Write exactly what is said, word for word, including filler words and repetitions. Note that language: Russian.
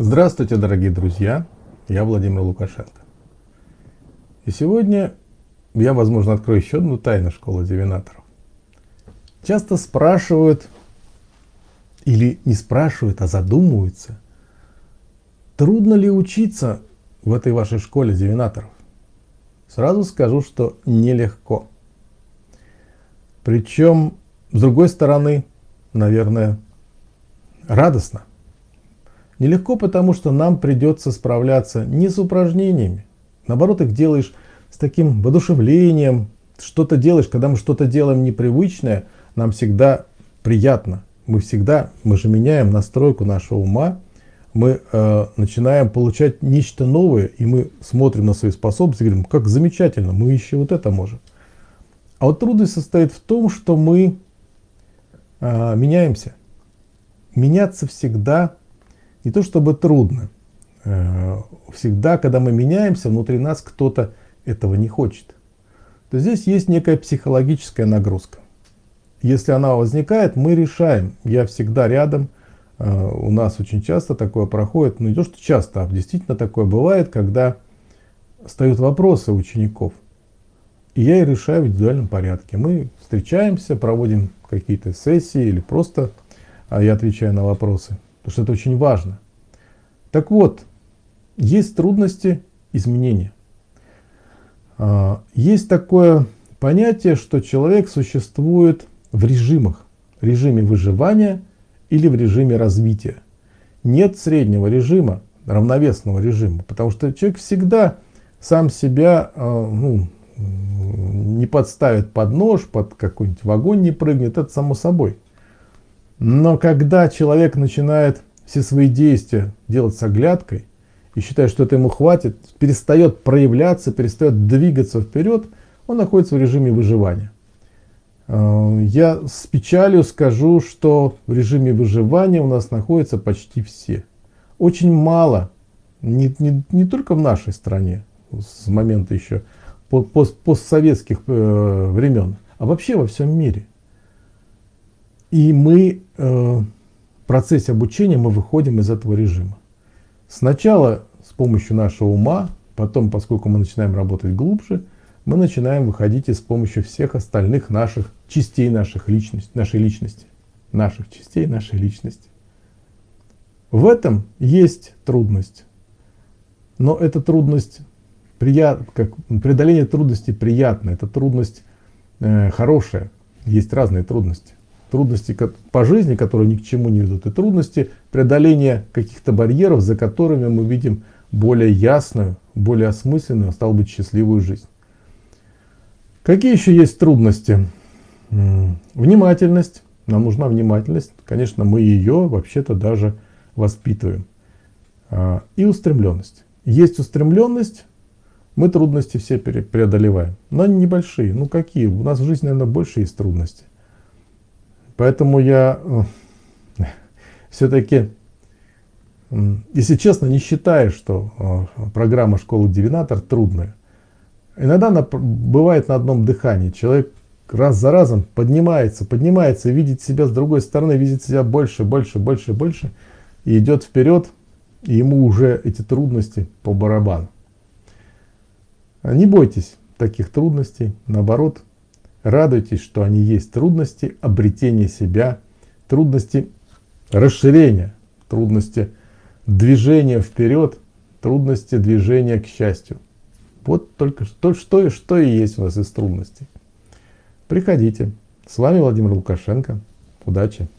Здравствуйте, дорогие друзья! Я Владимир Лукашенко. И сегодня я, возможно, открою еще одну тайну школы дивинаторов. Часто спрашивают, или не спрашивают, а задумываются, трудно ли учиться в этой вашей школе дивинаторов? Сразу скажу, что нелегко. Причем, с другой стороны, наверное, радостно. Нелегко, потому что нам придется справляться не с упражнениями. Наоборот, их делаешь с таким воодушевлением. Что-то делаешь, когда мы что-то делаем непривычное, нам всегда приятно. Мы всегда, мы же меняем настройку нашего ума. Мы э, начинаем получать нечто новое, и мы смотрим на свои способности и говорим, как замечательно, мы еще вот это можем. А вот трудность состоит в том, что мы э, меняемся. Меняться всегда не то чтобы трудно. Всегда, когда мы меняемся, внутри нас кто-то этого не хочет. То здесь есть некая психологическая нагрузка. Если она возникает, мы решаем. Я всегда рядом. У нас очень часто такое проходит. Ну не то, что часто, а действительно такое бывает, когда встают вопросы у учеников. И я их решаю в индивидуальном порядке. Мы встречаемся, проводим какие-то сессии или просто я отвечаю на вопросы. Потому что это очень важно. Так вот, есть трудности изменения. Есть такое понятие, что человек существует в режимах. В режиме выживания или в режиме развития. Нет среднего режима, равновесного режима. Потому что человек всегда сам себя ну, не подставит под нож, под какой-нибудь вагон не прыгнет. Это само собой. Но когда человек начинает все свои действия делать с оглядкой и считает, что это ему хватит, перестает проявляться, перестает двигаться вперед, он находится в режиме выживания. Я с печалью скажу, что в режиме выживания у нас находятся почти все. Очень мало, не, не, не только в нашей стране, с момента еще пост, постсоветских э, времен, а вообще во всем мире. И мы э, в процессе обучения мы выходим из этого режима. Сначала с помощью нашего ума, потом, поскольку мы начинаем работать глубже, мы начинаем выходить и с помощью всех остальных наших частей наших личности, нашей личности. Наших частей нашей личности. В этом есть трудность. Но эта трудность, прият, как, преодоление трудностей приятно, это трудность э, хорошая. Есть разные трудности. Трудности по жизни, которые ни к чему не ведут, и трудности преодоления каких-то барьеров, за которыми мы видим более ясную, более осмысленную, стало быть, счастливую жизнь. Какие еще есть трудности? Внимательность. Нам нужна внимательность. Конечно, мы ее вообще-то даже воспитываем. И устремленность. Есть устремленность, мы трудности все преодолеваем. Но они небольшие. Ну какие? У нас в жизни, наверное, больше есть трудностей. Поэтому я все-таки, если честно, не считаю, что программа школы Дивинатор трудная. Иногда она бывает на одном дыхании. Человек раз за разом поднимается, поднимается, видит себя с другой стороны, видит себя больше, больше, больше, больше. И идет вперед, и ему уже эти трудности по барабану. Не бойтесь таких трудностей, наоборот. Радуйтесь, что они есть. Трудности обретения себя, трудности расширения, трудности движения вперед, трудности движения к счастью. Вот только что, что, что и есть у вас из трудностей. Приходите. С вами Владимир Лукашенко. Удачи!